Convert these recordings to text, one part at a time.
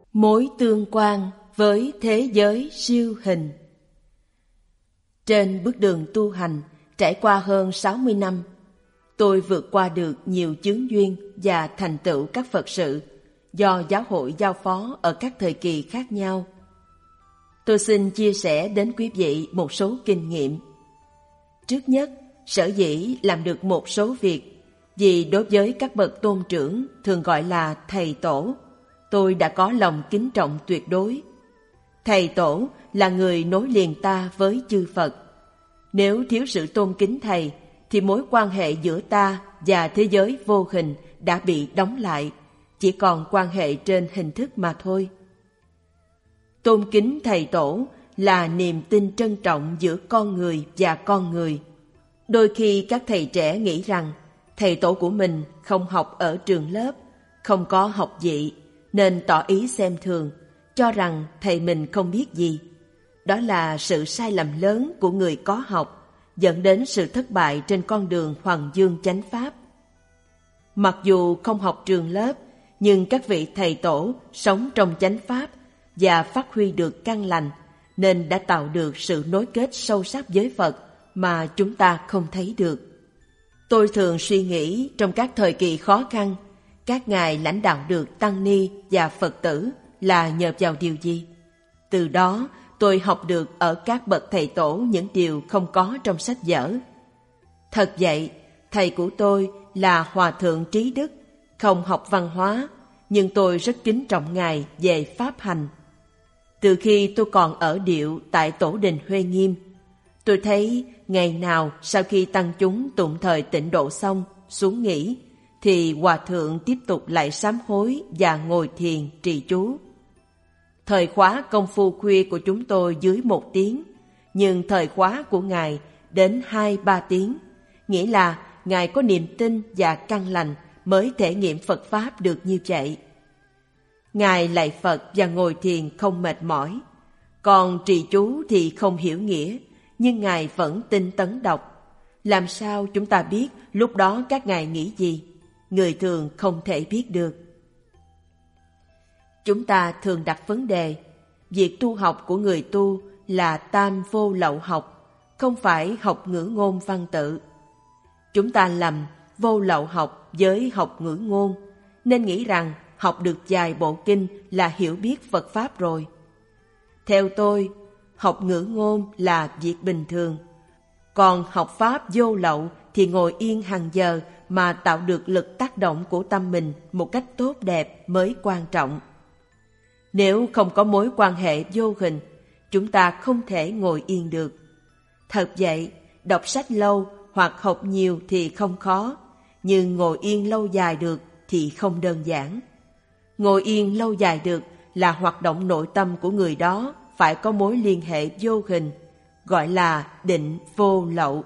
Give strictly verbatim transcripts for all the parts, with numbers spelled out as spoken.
Mối tương quan với thế giới siêu hình. Trên bước đường tu hành trải qua hơn sáu mươi năm, tôi vượt qua được nhiều chướng duyên và thành tựu các Phật sự do giáo hội giao phó ở các thời kỳ khác nhau. Tôi xin chia sẻ đến quý vị một số kinh nghiệm. Trước nhất, sở dĩ làm được một số việc vì đối với các bậc tôn trưởng thường gọi là thầy tổ, tôi đã có lòng kính trọng tuyệt đối. Thầy tổ là người nối liền ta với chư Phật. Nếu thiếu sự tôn kính thầy, thì mối quan hệ giữa ta và thế giới vô hình đã bị đóng lại, chỉ còn quan hệ trên hình thức mà thôi. Tôn kính thầy tổ là niềm tin trân trọng giữa con người và con người. Đôi khi các thầy trẻ nghĩ rằng thầy tổ của mình không học ở trường lớp, không có học vị, nên tỏ ý xem thường, cho rằng thầy mình không biết gì. Đó là sự sai lầm lớn của người có học, dẫn đến sự thất bại trên con đường Hoằng Dương chánh pháp. Mặc dù không học trường lớp, nhưng các vị thầy tổ sống trong chánh pháp và phát huy được căn lành, nên đã tạo được sự nối kết sâu sắc với Phật mà chúng ta không thấy được. Tôi thường suy nghĩ trong các thời kỳ khó khăn, các ngài lãnh đạo được tăng ni và Phật tử là nhờ vào điều gì? Từ đó tôi học được ở các bậc thầy tổ những điều không có trong sách vở. Thật vậy, thầy của tôi là Hòa Thượng Trí Đức, không học văn hóa, nhưng tôi rất kính trọng ngài về pháp hành. Từ khi tôi còn ở điệu tại Tổ đình Huê Nghiêm, tôi thấy ngày nào sau khi tăng chúng tụng thời tịnh độ xong, xuống nghỉ, thì Hòa Thượng tiếp tục lại sám hối và ngồi thiền trì chú. Thời khóa công phu khuya của chúng tôi dưới một tiếng, nhưng thời khóa của ngài đến hai ba tiếng, nghĩa là ngài có niềm tin và căn lành mới thể nghiệm Phật Pháp được như vậy. Ngài lạy Phật và ngồi thiền không mệt mỏi, còn trì chú thì không hiểu nghĩa, nhưng ngài vẫn tinh tấn đọc. Làm sao chúng ta biết lúc đó các ngài nghĩ gì? Người thường không thể biết được. Chúng ta thường đặt vấn đề, việc tu học của người tu là tam vô lậu học, không phải học ngữ ngôn văn tự. Chúng ta lầm vô lậu học với học ngữ ngôn, nên nghĩ rằng học được vài bộ kinh là hiểu biết Phật Pháp rồi. Theo tôi, học ngữ ngôn là việc bình thường, còn học Pháp vô lậu thì ngồi yên hàng giờ mà tạo được lực tác động của tâm mình một cách tốt đẹp mới quan trọng. Nếu không có mối quan hệ vô hình, chúng ta không thể ngồi yên được. Thật vậy, đọc sách lâu hoặc học nhiều thì không khó, nhưng ngồi yên lâu dài được thì không đơn giản. Ngồi yên lâu dài được là hoạt động nội tâm của người đó phải có mối liên hệ vô hình, gọi là định vô lậu.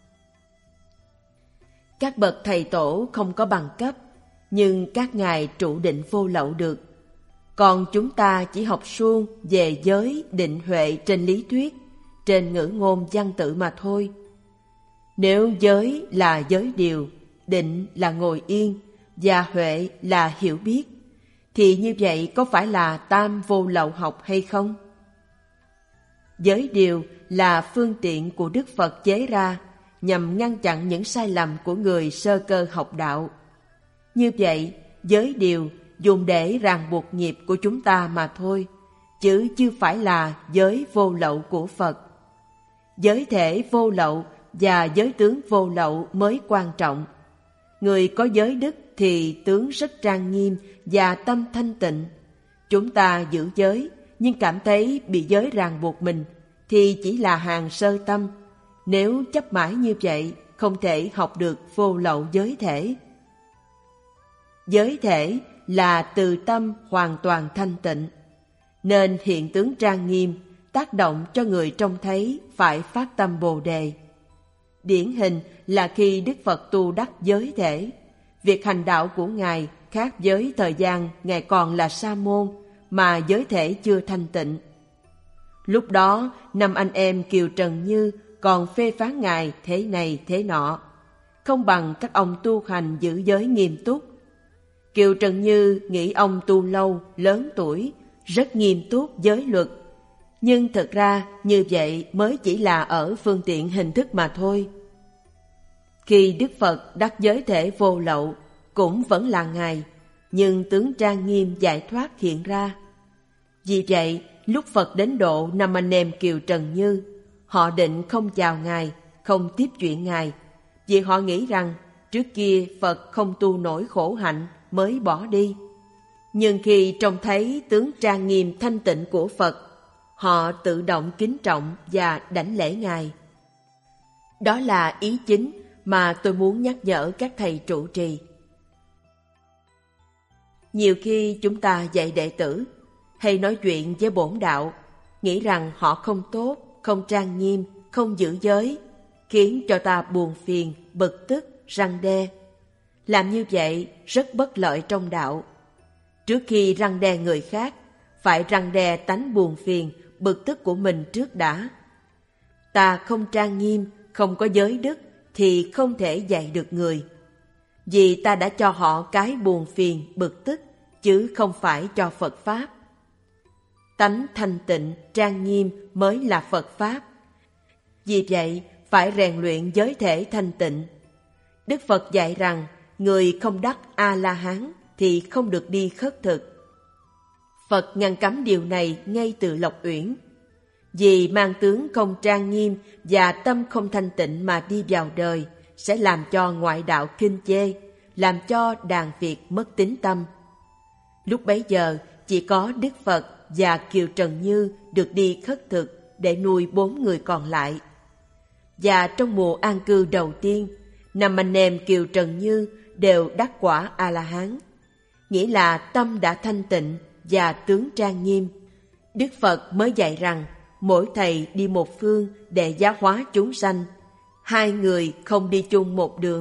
Các bậc thầy tổ không có bằng cấp, nhưng các ngài trụ định vô lậu được. Còn chúng ta chỉ học suông về giới định huệ trên lý thuyết, trên ngữ ngôn văn tự mà thôi. Nếu giới là giới điều, định là ngồi yên, và huệ là hiểu biết, thì như vậy có phải là tam vô lậu học hay không? Giới điều là phương tiện của Đức Phật chế ra nhằm ngăn chặn những sai lầm của người sơ cơ học đạo. Như vậy, giới điều dùng để ràng buộc nghiệp của chúng ta mà thôi, chứ chưa phải là giới vô lậu của Phật. Giới thể vô lậu và giới tướng vô lậu mới quan trọng. Người có giới đức thì tướng rất trang nghiêm và tâm thanh tịnh. Chúng ta giữ giới nhưng cảm thấy bị giới ràng buộc mình thì chỉ là hàng sơ tâm. Nếu chấp mãi như vậy, không thể học được vô lậu giới thể. Giới thể là từ tâm hoàn toàn thanh tịnh, nên hiện tướng trang nghiêm tác động cho người trông thấy phải phát tâm Bồ Đề. Điển hình là khi Đức Phật tu đắc giới thể, việc hành đạo của Ngài khác với thời gian Ngài còn là sa môn mà giới thể chưa thanh tịnh. Lúc đó, năm anh em Kiều Trần Như còn phê phán Ngài thế này thế nọ, không bằng các ông tu hành giữ giới nghiêm túc. Kiều Trần Như nghĩ ông tu lâu, lớn tuổi, rất nghiêm túc giới luật. Nhưng thực ra như vậy mới chỉ là ở phương tiện hình thức mà thôi. Khi Đức Phật đắc giới thể vô lậu cũng vẫn là Ngài, nhưng tướng trang nghiêm giải thoát hiện ra. Vì vậy, lúc Phật đến độ năm anh em Kiều Trần Như, họ định không chào Ngài, không tiếp chuyện Ngài, vì họ nghĩ rằng trước kia Phật không tu nổi khổ hạnh mới bỏ đi. Nhưng khi trông thấy tướng trang nghiêm thanh tịnh của Phật, họ tự động kính trọng và đảnh lễ Ngài. Đó là ý chính mà tôi muốn nhắc nhở các thầy trụ trì. Nhiều khi chúng ta dạy đệ tử hay nói chuyện với bổn đạo, nghĩ rằng họ không tốt, không trang nghiêm, không giữ giới, khiến cho ta buồn phiền, bực tức, răn đe. Làm như vậy rất bất lợi trong đạo. Trước khi răn đe người khác, phải răn đe tánh buồn phiền, bực tức của mình trước đã. Ta không trang nghiêm, không có giới đức thì không thể dạy được người. Vì ta đã cho họ cái buồn phiền, bực tức, chứ không phải cho Phật Pháp. Tánh thanh tịnh, trang nghiêm mới là Phật Pháp. Vì vậy, phải rèn luyện giới thể thanh tịnh. Đức Phật dạy rằng, người không đắc A-la-hán thì không được đi khất thực. Phật ngăn cấm điều này ngay từ Lộc Uyển. Vì mang tướng không trang nghiêm và tâm không thanh tịnh mà đi vào đời sẽ làm cho ngoại đạo khinh chê, làm cho đàn Việt mất tín tâm. Lúc bấy giờ chỉ có Đức Phật và Kiều Trần Như được đi khất thực để nuôi bốn người còn lại. Và trong mùa an cư đầu tiên, năm anh em Kiều Trần Như đều đắc quả A-la-hán, nghĩa là tâm đã thanh tịnh và tướng trang nghiêm. Đức Phật mới dạy rằng mỗi thầy đi một phương để giáo hóa chúng sanh, hai người không đi chung một đường.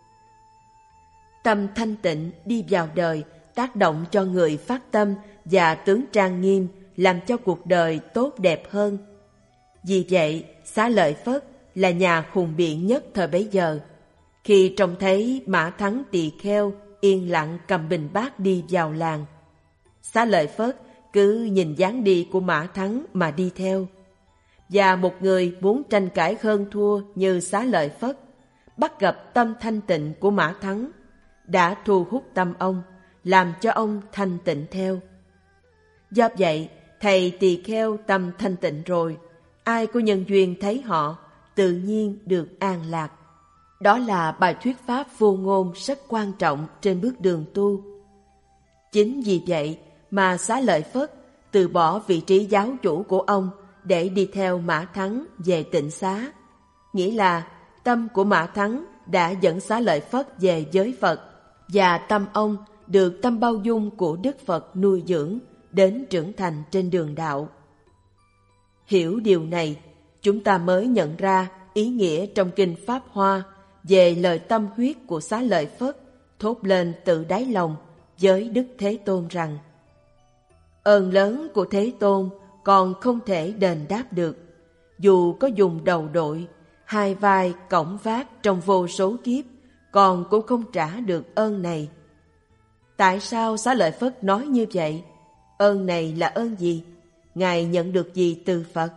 Tâm thanh tịnh đi vào đời tác động cho người phát tâm và tướng trang nghiêm, làm cho cuộc đời tốt đẹp hơn. Vì vậy, Xá Lợi Phất là nhà hùng biện nhất thời bấy giờ. Khi trông thấy Mã Thắng tỳ kheo yên lặng cầm bình bát đi vào làng, Xá Lợi Phất cứ nhìn dáng đi của Mã Thắng mà đi theo. Và một người muốn tranh cãi hơn thua như Xá Lợi Phất, bắt gặp tâm thanh tịnh của Mã Thắng, đã thu hút tâm ông, làm cho ông thanh tịnh theo. Do vậy, thầy tỳ kheo tâm thanh tịnh rồi, ai có nhân duyên thấy họ, tự nhiên được an lạc. Đó là bài thuyết pháp vô ngôn rất quan trọng trên bước đường tu. Chính vì vậy mà Xá Lợi Phất từ bỏ vị trí giáo chủ của ông để đi theo Mã Thắng về Tịnh Xá. Nghĩa là tâm của Mã Thắng đã dẫn Xá Lợi Phất về giới Phật, và tâm ông được tâm bao dung của Đức Phật nuôi dưỡng đến trưởng thành trên đường đạo. Hiểu điều này, chúng ta mới nhận ra ý nghĩa trong Kinh Pháp Hoa về lời tâm huyết của Xá Lợi Phất thốt lên từ đáy lòng với Đức Thế Tôn rằng: ơn lớn của Thế Tôn còn không thể đền đáp được, dù có dùng đầu đội, hai vai cõng vác trong vô số kiếp, còn cũng không trả được ơn này. Tại sao Xá Lợi Phất nói như vậy? Ơn này là ơn gì? Ngài nhận được gì từ Phật?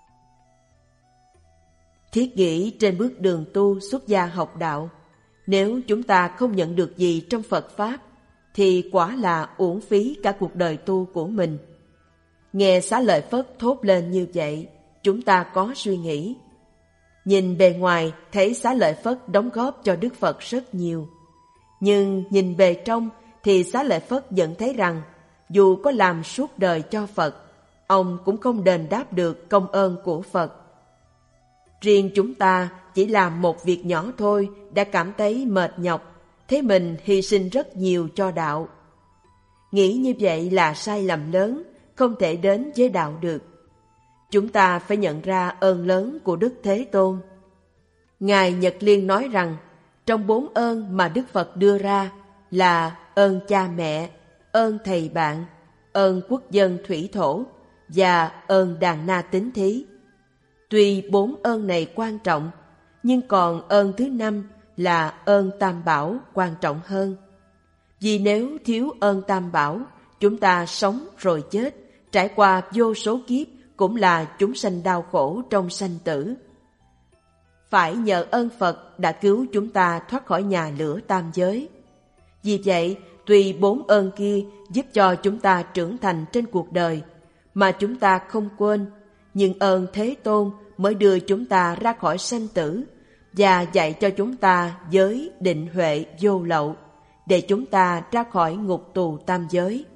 Thiết nghĩ trên bước đường tu xuất gia học đạo, nếu chúng ta không nhận được gì trong Phật Pháp, thì quả là uổng phí cả cuộc đời tu của mình. Nghe Xá Lợi Phất thốt lên như vậy, chúng ta có suy nghĩ. Nhìn bề ngoài thấy Xá Lợi Phất đóng góp cho Đức Phật rất nhiều. Nhưng nhìn bề trong thì Xá Lợi Phất nhận thấy rằng dù có làm suốt đời cho Phật, ông cũng không đền đáp được công ơn của Phật. Riêng chúng ta chỉ làm một việc nhỏ thôi đã cảm thấy mệt nhọc, thấy mình hy sinh rất nhiều cho đạo. Nghĩ như vậy là sai lầm lớn, không thể đến với đạo được. Chúng ta phải nhận ra ơn lớn của Đức Thế Tôn. Ngài Nhật Liên nói rằng, trong bốn ơn mà Đức Phật đưa ra là ơn cha mẹ, ơn thầy bạn, ơn quốc dân thủy thổ và ơn đàn na tín thí. Tuy bốn ơn này quan trọng, nhưng còn ơn thứ năm là ơn Tam Bảo quan trọng hơn. Vì nếu thiếu ơn Tam Bảo, chúng ta sống rồi chết trải qua vô số kiếp cũng là chúng sanh đau khổ trong sanh tử. Phải nhờ ơn Phật đã cứu chúng ta thoát khỏi nhà lửa tam giới. Vì vậy, tuy bốn ơn kia giúp cho chúng ta trưởng thành trên cuộc đời mà chúng ta không quên, nhưng ơn Thế Tôn mới đưa chúng ta ra khỏi sanh tử và dạy cho chúng ta giới định huệ vô lậu, để chúng ta ra khỏi ngục tù tam giới.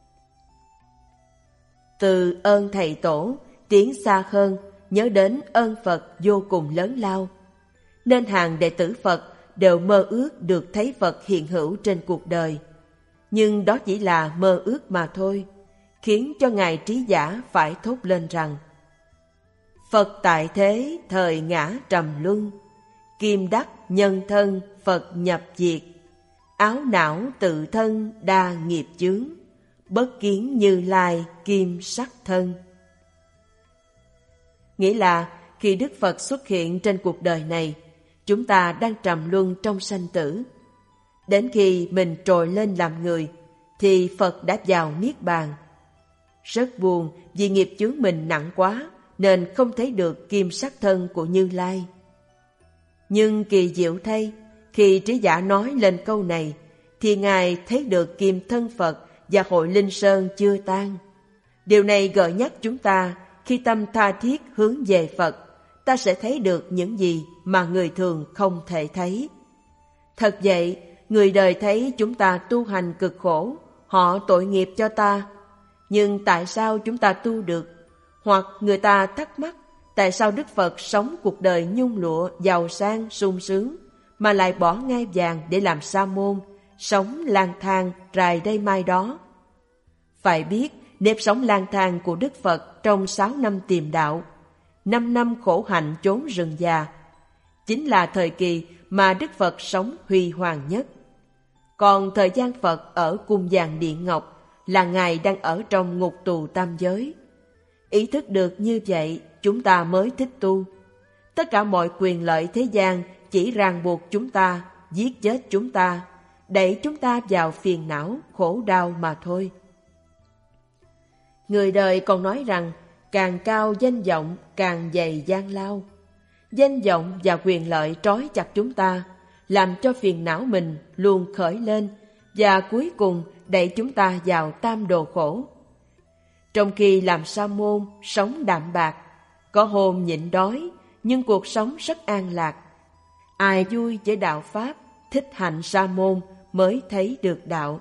Từ ơn Thầy Tổ tiến xa hơn, nhớ đến ơn Phật vô cùng lớn lao, nên hàng đệ tử Phật đều mơ ước được thấy Phật hiện hữu trên cuộc đời. Nhưng đó chỉ là mơ ước mà thôi, khiến cho Ngài Trí Giả phải thốt lên rằng: Phật tại thế thời ngã trầm luân, kim đắc nhân thân Phật nhập diệt, áo não tự thân đa nghiệp chướng, bất kiến Như Lai kim sắc thân. Nghĩa là khi Đức Phật xuất hiện trên cuộc đời này, chúng ta đang trầm luân trong sanh tử. Đến khi mình trồi lên làm người, thì Phật đã vào Niết Bàn. Rất buồn vì nghiệp chướng mình nặng quá, nên không thấy được kim sắc thân của Như Lai. Nhưng kỳ diệu thay, khi Trí Giả nói lên câu này, thì Ngài thấy được kim thân Phật và hội Linh Sơn chưa tan. Điều này gợi nhắc chúng ta, khi tâm tha thiết hướng về Phật, ta sẽ thấy được những gì mà người thường không thể thấy. Thật vậy, người đời thấy chúng ta tu hành cực khổ, họ tội nghiệp cho ta. Nhưng tại sao chúng ta tu được? Hoặc người ta thắc mắc, tại sao Đức Phật sống cuộc đời nhung lụa, giàu sang, sung sướng, mà lại bỏ ngai vàng để làm sa môn, sống lang thang rài đây mai đó? Phải biết, nếp sống lang thang của Đức Phật trong sáu năm tìm đạo, năm năm khổ hạnh chốn rừng già, chính là thời kỳ mà Đức Phật sống huy hoàng nhất. Còn thời gian Phật ở cung vàng điện ngọc là Ngài đang ở trong ngục tù tam giới. Ý thức được như vậy, chúng ta mới thích tu. Tất cả mọi quyền lợi thế gian chỉ ràng buộc chúng ta, giết chết chúng ta, đẩy chúng ta vào phiền não, khổ đau mà thôi. Người đời còn nói rằng, càng cao danh vọng, càng dày gian lao. Danh vọng và quyền lợi trói chặt chúng ta, làm cho phiền não mình luôn khởi lên, và cuối cùng đẩy chúng ta vào tam đồ khổ. Trong khi làm sa môn, sống đạm bạc, có hôm nhịn đói, nhưng cuộc sống rất an lạc. Ai vui với đạo Pháp, thích hạnh sa môn mới thấy được đạo.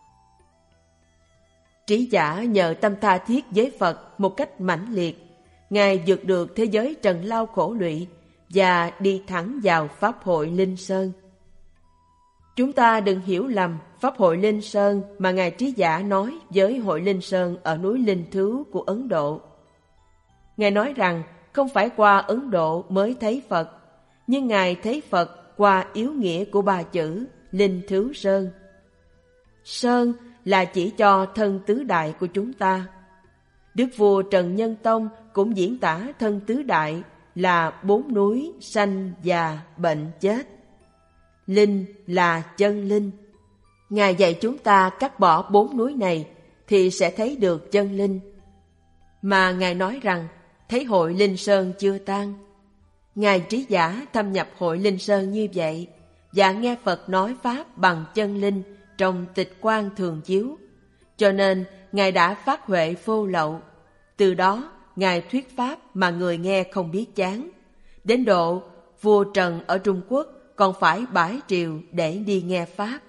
Trí Giả nhờ tâm tha thiết với Phật một cách mãnh liệt, Ngài vượt được thế giới trần lao khổ lụy và đi thẳng vào Pháp hội Linh Sơn. Chúng ta đừng hiểu lầm Pháp hội Linh Sơn mà Ngài Trí Giả nói với hội Linh Sơn ở núi Linh Thứu của Ấn Độ. Ngài nói rằng không phải qua Ấn Độ mới thấy Phật, nhưng Ngài thấy Phật qua yếu nghĩa của ba chữ Linh Thứu Sơn. Sơn là chỉ cho thân tứ đại của chúng ta. Đức vua Trần Nhân Tông cũng diễn tả thân tứ đại là bốn núi sanh già bệnh chết. Linh là chân linh. Ngài dạy chúng ta cắt bỏ bốn núi này thì sẽ thấy được chân linh. Mà Ngài nói rằng thấy hội Linh Sơn chưa tan. Ngài Trí Giả thâm nhập hội Linh Sơn như vậy và nghe Phật nói Pháp bằng chân linh trong Tịch Quan Thường Chiếu, cho nên Ngài đã phát huệ vô lậu. Từ đó Ngài thuyết Pháp mà người nghe không biết chán, đến độ vua Trần ở Trung Quốc còn phải bãi triều để đi nghe Pháp.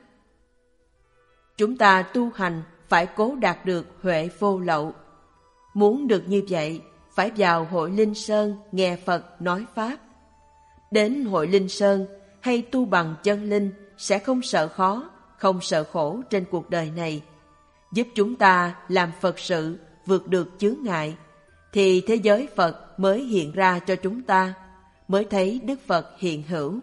Chúng ta tu hành phải cố đạt được huệ vô lậu. Muốn được như vậy, phải vào hội Linh Sơn nghe Phật nói Pháp. Đến hội Linh Sơn hay tu bằng chân linh sẽ không sợ khó, không sợ khổ trên cuộc đời này, giúp chúng ta làm Phật sự vượt được chướng ngại, thì thế giới Phật mới hiện ra cho chúng ta, mới thấy Đức Phật hiện hữu.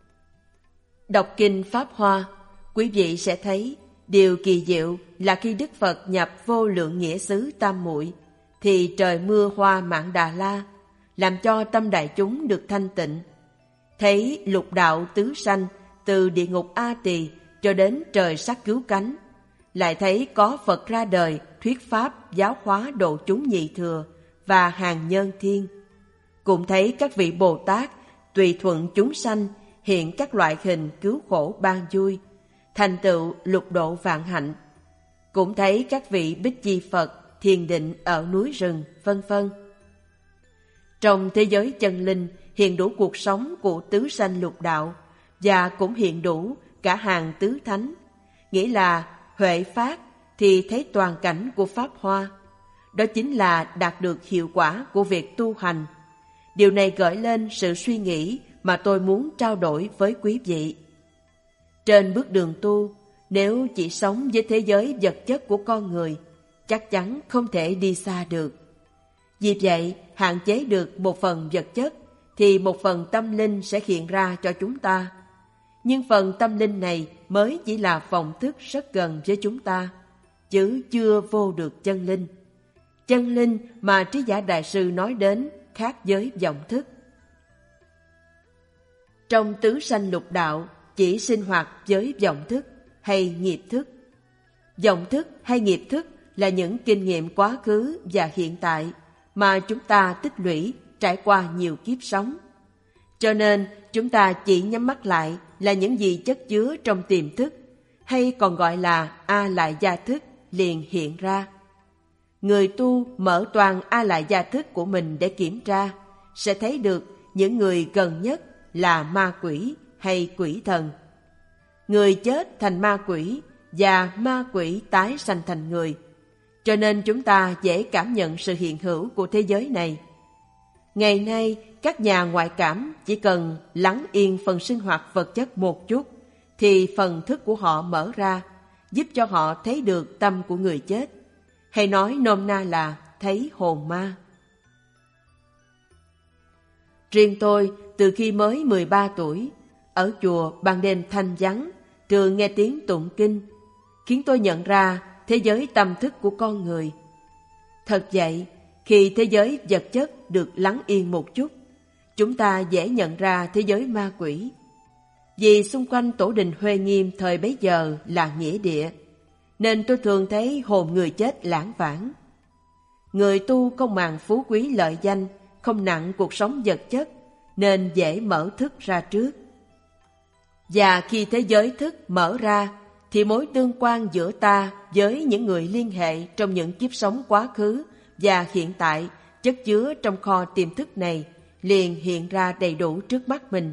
Đọc kinh Pháp Hoa, quý vị sẽ thấy điều kỳ diệu là khi Đức Phật nhập vô lượng nghĩa xứ Tam Muội, thì trời mưa hoa Mạn Đà La, làm cho tâm đại chúng được thanh tịnh. Thấy lục đạo tứ sanh từ địa ngục A Tỳ cho đến trời sắc cứu cánh, lại thấy có Phật ra đời thuyết pháp giáo hóa độ chúng nhị thừa và hàng nhân thiên. Cũng thấy các vị Bồ Tát tùy thuận chúng sanh hiện các loại hình cứu khổ ban vui, thành tựu lục độ vạn hạnh. Cũng thấy các vị Bích Chi Phật thiền định ở núi rừng, vân vân. Trong thế giới chân linh hiện đủ cuộc sống của tứ sanh lục đạo, và cũng hiện đủ cả hàng tứ thánh, nghĩa là huệ phát thì thấy toàn cảnh của Pháp Hoa. Đó chính là đạt được hiệu quả của việc tu hành. Điều này gợi lên sự suy nghĩ mà tôi muốn trao đổi với quý vị. Trên bước đường tu, nếu chỉ sống với thế giới vật chất của con người, chắc chắn không thể đi xa được. Vì vậy, hạn chế được một phần vật chất, thì một phần tâm linh sẽ hiện ra cho chúng ta. Nhưng phần tâm linh này mới chỉ là vọng thức rất gần với chúng ta, chứ chưa vô được chân linh. Chân linh mà Trí Giả Đại Sư nói đến khác với vọng thức. Trong tứ sanh lục đạo chỉ sinh hoạt với vọng thức hay nghiệp thức. Vọng thức hay nghiệp thức là những kinh nghiệm quá khứ và hiện tại mà chúng ta tích lũy trải qua nhiều kiếp sống. Cho nên chúng ta chỉ nhắm mắt lại là những gì chất chứa trong tiềm thức, hay còn gọi là A Lại Gia Thức liền hiện ra. Người tu mở toàn A Lại Gia Thức của mình để kiểm tra, sẽ thấy được những người gần nhất là ma quỷ hay quỷ thần. Người chết thành ma quỷ và ma quỷ tái sanh thành người. Cho nên chúng ta dễ cảm nhận sự hiện hữu của thế giới này. Ngày nay, các nhà ngoại cảm chỉ cần lắng yên phần sinh hoạt vật chất một chút, thì phần thức của họ mở ra, giúp cho họ thấy được tâm của người chết. Hay nói nôm na là thấy hồn ma. Riêng tôi, từ khi mới mười ba tuổi, ở chùa ban đêm thanh vắng, thường nghe tiếng tụng kinh, khiến tôi nhận ra thế giới tâm thức của con người. Thật vậy, khi thế giới vật chất được lắng yên một chút, chúng ta dễ nhận ra thế giới ma quỷ. Vì xung quanh tổ đình Huệ Nghiêm thời bấy giờ là nghĩa địa, nên tôi thường thấy hồn người chết lãng vãng. Người tu không màng phú quý lợi danh, không nặng cuộc sống vật chất, nên dễ mở thức ra trước. Và khi thế giới thức mở ra, thì mối tương quan giữa ta với những người liên hệ trong những kiếp sống quá khứ và hiện tại chất chứa trong kho tiềm thức này liền hiện ra đầy đủ trước mắt mình.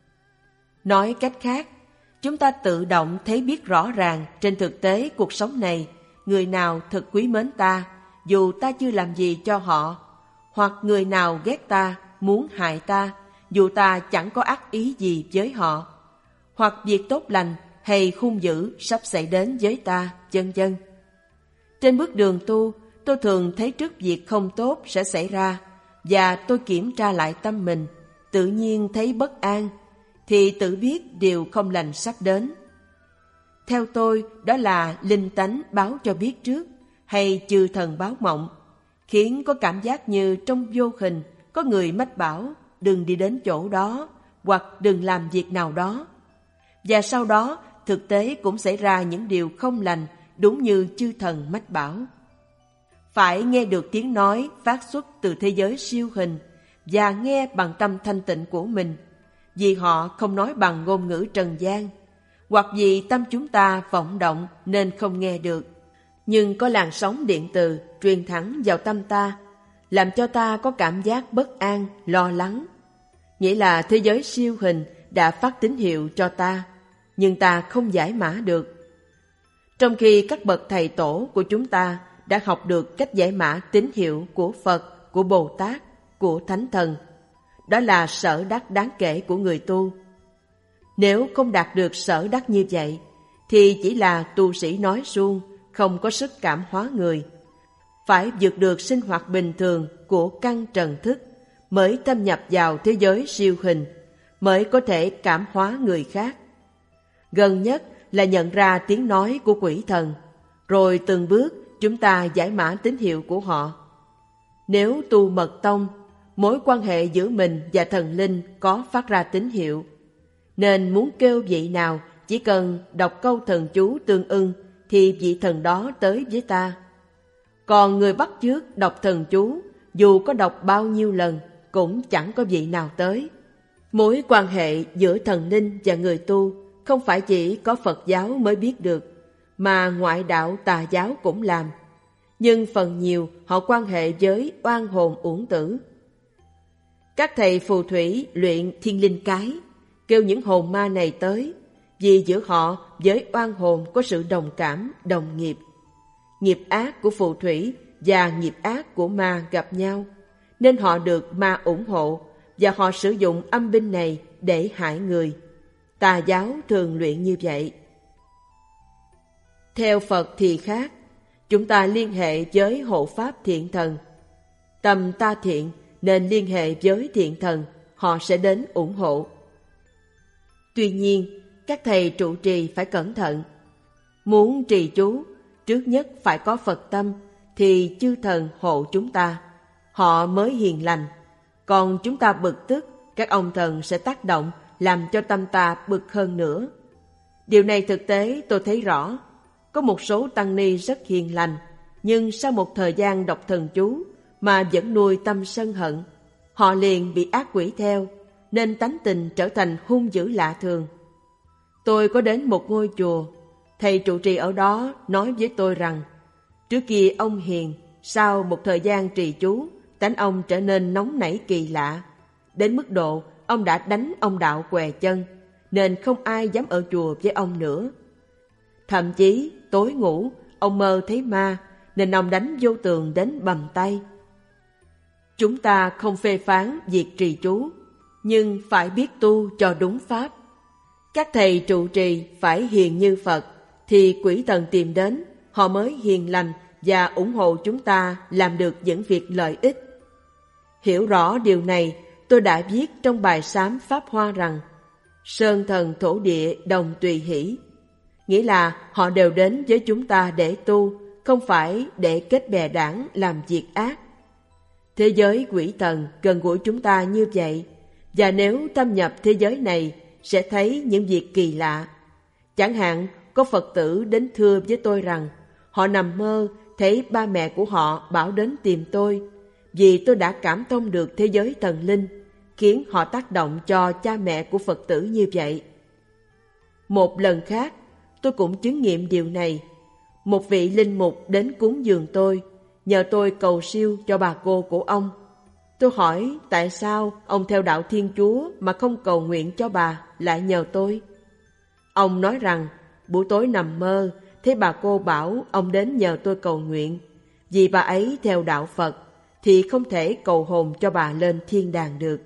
Nói cách khác, chúng ta tự động thấy biết rõ ràng trên thực tế cuộc sống này, người nào thật quý mến ta, dù ta chưa làm gì cho họ, hoặc người nào ghét ta, muốn hại ta, dù ta chẳng có ác ý gì với họ, hoặc việc tốt lành hay hung dữ sắp xảy đến với ta, vân vân. Trên bước đường tu, tôi thường thấy trước việc không tốt sẽ xảy ra, và tôi kiểm tra lại tâm mình, tự nhiên thấy bất an, thì tự biết điều không lành sắp đến. Theo tôi, đó là linh tánh báo cho biết trước, hay chư thần báo mộng, khiến có cảm giác như trong vô hình có người mách bảo đừng đi đến chỗ đó, hoặc đừng làm việc nào đó. Và sau đó, thực tế cũng xảy ra những điều không lành, đúng như chư thần mách bảo. Phải nghe được tiếng nói phát xuất từ thế giới siêu hình, và nghe bằng tâm thanh tịnh của mình, vì họ không nói bằng ngôn ngữ trần gian, hoặc vì tâm chúng ta vọng động nên không nghe được. Nhưng có làn sóng điện từ truyền thẳng vào tâm ta, làm cho ta có cảm giác bất an, lo lắng. Nghĩa là thế giới siêu hình đã phát tín hiệu cho ta, nhưng ta không giải mã được. Trong khi các bậc thầy tổ của chúng ta đã học được cách giải mã tín hiệu của Phật, của Bồ Tát, của Thánh Thần, đó là sở đắc đáng kể của người tu. Nếu không đạt được sở đắc như vậy, thì chỉ là tu sĩ nói suông, không có sức cảm hóa người. Phải vượt được sinh hoạt bình thường của căn trần thức, mới thâm nhập vào thế giới siêu hình, mới có thể cảm hóa người khác. Gần nhất là nhận ra tiếng nói của quỷ thần, rồi từng bước chúng ta giải mã tín hiệu của họ. Nếu tu mật tông, mối quan hệ giữa mình và thần linh có phát ra tín hiệu, nên muốn kêu vị nào chỉ cần đọc câu thần chú tương ưng thì vị thần đó tới với ta. Còn người bắt chước đọc thần chú, dù có đọc bao nhiêu lần cũng chẳng có vị nào tới. Mối quan hệ giữa thần linh và người tu không phải chỉ có Phật giáo mới biết được, mà ngoại đạo tà giáo cũng làm. Nhưng phần nhiều họ quan hệ với oan hồn uổng tử. Các thầy phù thủy luyện thiên linh cái, kêu những hồn ma này tới, vì giữa họ với oan hồn có sự đồng cảm, đồng nghiệp. Nghiệp ác của phù thủy và nghiệp ác của ma gặp nhau, nên họ được ma ủng hộ, và họ sử dụng âm binh này để hại người. Tà giáo thường luyện như vậy. Theo Phật thì khác, chúng ta liên hệ với hộ pháp thiện thần. Tâm ta thiện nên liên hệ với thiện thần, họ sẽ đến ủng hộ. Tuy nhiên, các thầy trụ trì phải cẩn thận. Muốn trì chú, trước nhất phải có Phật tâm, thì chư thần hộ chúng ta, họ mới hiền lành. Còn chúng ta bực tức, các ông thần sẽ tác động làm cho tâm ta bực hơn nữa. Điều này thực tế tôi thấy rõ. Có một số tăng ni rất hiền lành, nhưng sau một thời gian đọc thần chú mà vẫn nuôi tâm sân hận, họ liền bị ác quỷ theo, nên tánh tình trở thành hung dữ lạ thường. Tôi có đến một ngôi chùa, thầy trụ trì ở đó nói với tôi rằng, trước kia ông hiền, sau một thời gian trì chú, tánh ông trở nên nóng nảy kỳ lạ. Đến mức độ ông đã đánh ông đạo què chân, nên không ai dám ở chùa với ông nữa. Thậm chí tối ngủ, ông mơ thấy ma, nên ông đánh vô tường đến bầm tay. Chúng ta không phê phán việc trì chú, nhưng phải biết tu cho đúng pháp. Các thầy trụ trì phải hiền như Phật, thì quỷ thần tìm đến, họ mới hiền lành và ủng hộ chúng ta làm được những việc lợi ích. Hiểu rõ điều này, tôi đã viết trong bài sám Pháp Hoa rằng, sơn thần thổ địa đồng tùy hỷ, nghĩa là họ đều đến với chúng ta để tu, không phải để kết bè đảng làm việc ác. Thế giới quỷ thần gần gũi chúng ta như vậy, và nếu thâm nhập thế giới này sẽ thấy những việc kỳ lạ. Chẳng hạn có Phật tử đến thưa với tôi rằng họ nằm mơ thấy ba mẹ của họ bảo đến tìm tôi, vì tôi đã cảm thông được thế giới thần linh, khiến họ tác động cho cha mẹ của Phật tử như vậy. Một lần khác, tôi cũng chứng nghiệm điều này. Một vị linh mục đến cúng dường tôi, nhờ tôi cầu siêu cho bà cô của ông. Tôi hỏi tại sao ông theo đạo Thiên Chúa mà không cầu nguyện cho bà, lại nhờ tôi. Ông nói rằng buổi tối nằm mơ thấy bà cô bảo ông đến nhờ tôi cầu nguyện, vì bà ấy theo đạo Phật thì không thể cầu hồn cho bà lên thiên đàng được.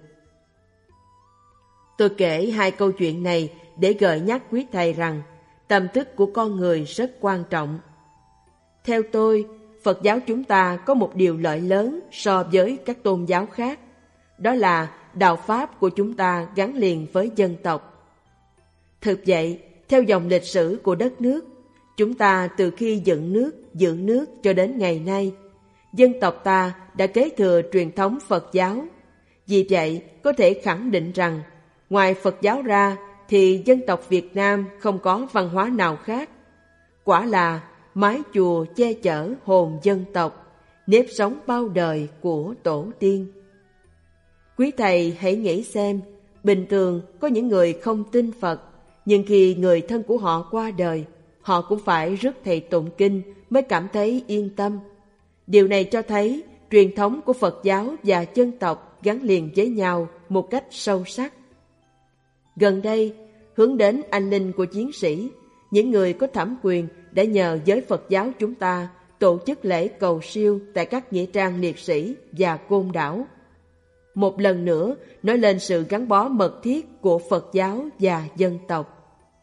Tôi kể hai câu chuyện này để gợi nhắc quý thầy rằng tâm thức của con người rất quan trọng. Theo tôi, Phật giáo chúng ta có một điều lợi lớn so với các tôn giáo khác, đó là đạo pháp của chúng ta gắn liền với dân tộc. Thực vậy, theo dòng lịch sử của đất nước, chúng ta từ khi dựng nước, giữ nước cho đến ngày nay, dân tộc ta đã kế thừa truyền thống Phật giáo. Vì vậy, có thể khẳng định rằng, ngoài Phật giáo ra thì dân tộc Việt Nam không có văn hóa nào khác. Quả là mái chùa che chở hồn dân tộc, nếp sống bao đời của tổ tiên. Quý thầy hãy nghĩ xem, bình thường có những người không tin Phật, nhưng khi người thân của họ qua đời, họ cũng phải rước thầy tụng kinh mới cảm thấy yên tâm. Điều này cho thấy truyền thống của Phật giáo và dân tộc gắn liền với nhau một cách sâu sắc. Gần đây, hướng đến an ninh của chiến sĩ, những người có thẩm quyền đã nhờ giới Phật giáo chúng ta tổ chức lễ cầu siêu tại các nghĩa trang liệt sĩ và côn đảo. Một lần nữa nói lên sự gắn bó mật thiết của Phật giáo và dân tộc.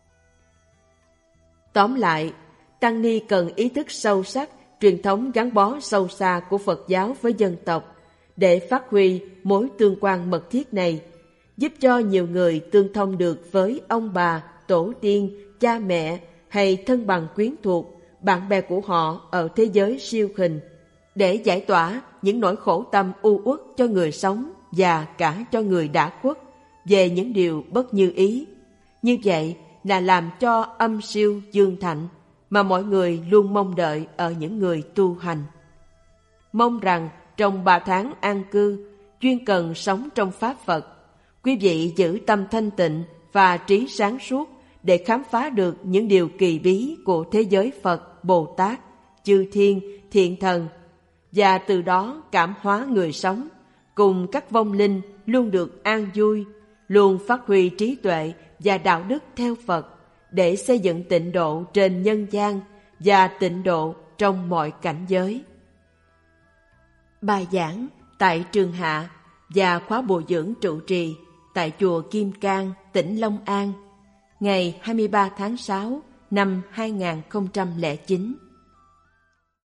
Tóm lại, tăng ni cần ý thức sâu sắc truyền thống gắn bó sâu xa của Phật giáo với dân tộc để phát huy mối tương quan mật thiết này, giúp cho nhiều người tương thông được với ông bà, tổ tiên, cha mẹ hay thân bằng quyến thuộc, bạn bè của họ ở thế giới siêu hình, để giải tỏa những nỗi khổ tâm u uất cho người sống và cả cho người đã khuất về những điều bất như ý. Như vậy là làm cho âm siêu dương thạnh, mà mọi người luôn mong đợi ở những người tu hành. Mong rằng trong ba tháng an cư, chuyên cần sống trong Pháp Phật, quý vị giữ tâm thanh tịnh và trí sáng suốt để khám phá được những điều kỳ bí của thế giới Phật, Bồ Tát, chư thiên, thiện thần, và từ đó cảm hóa người sống, cùng các vong linh luôn được an vui, luôn phát huy trí tuệ và đạo đức theo Phật để xây dựng tịnh độ trên nhân gian và tịnh độ trong mọi cảnh giới. Bài giảng tại Trường Hạ và khóa bồi dưỡng trụ trì tại chùa Kim Cang, tỉnh Long An, ngày hai mươi ba tháng sáu năm hai nghìn không trăm lẻ chín.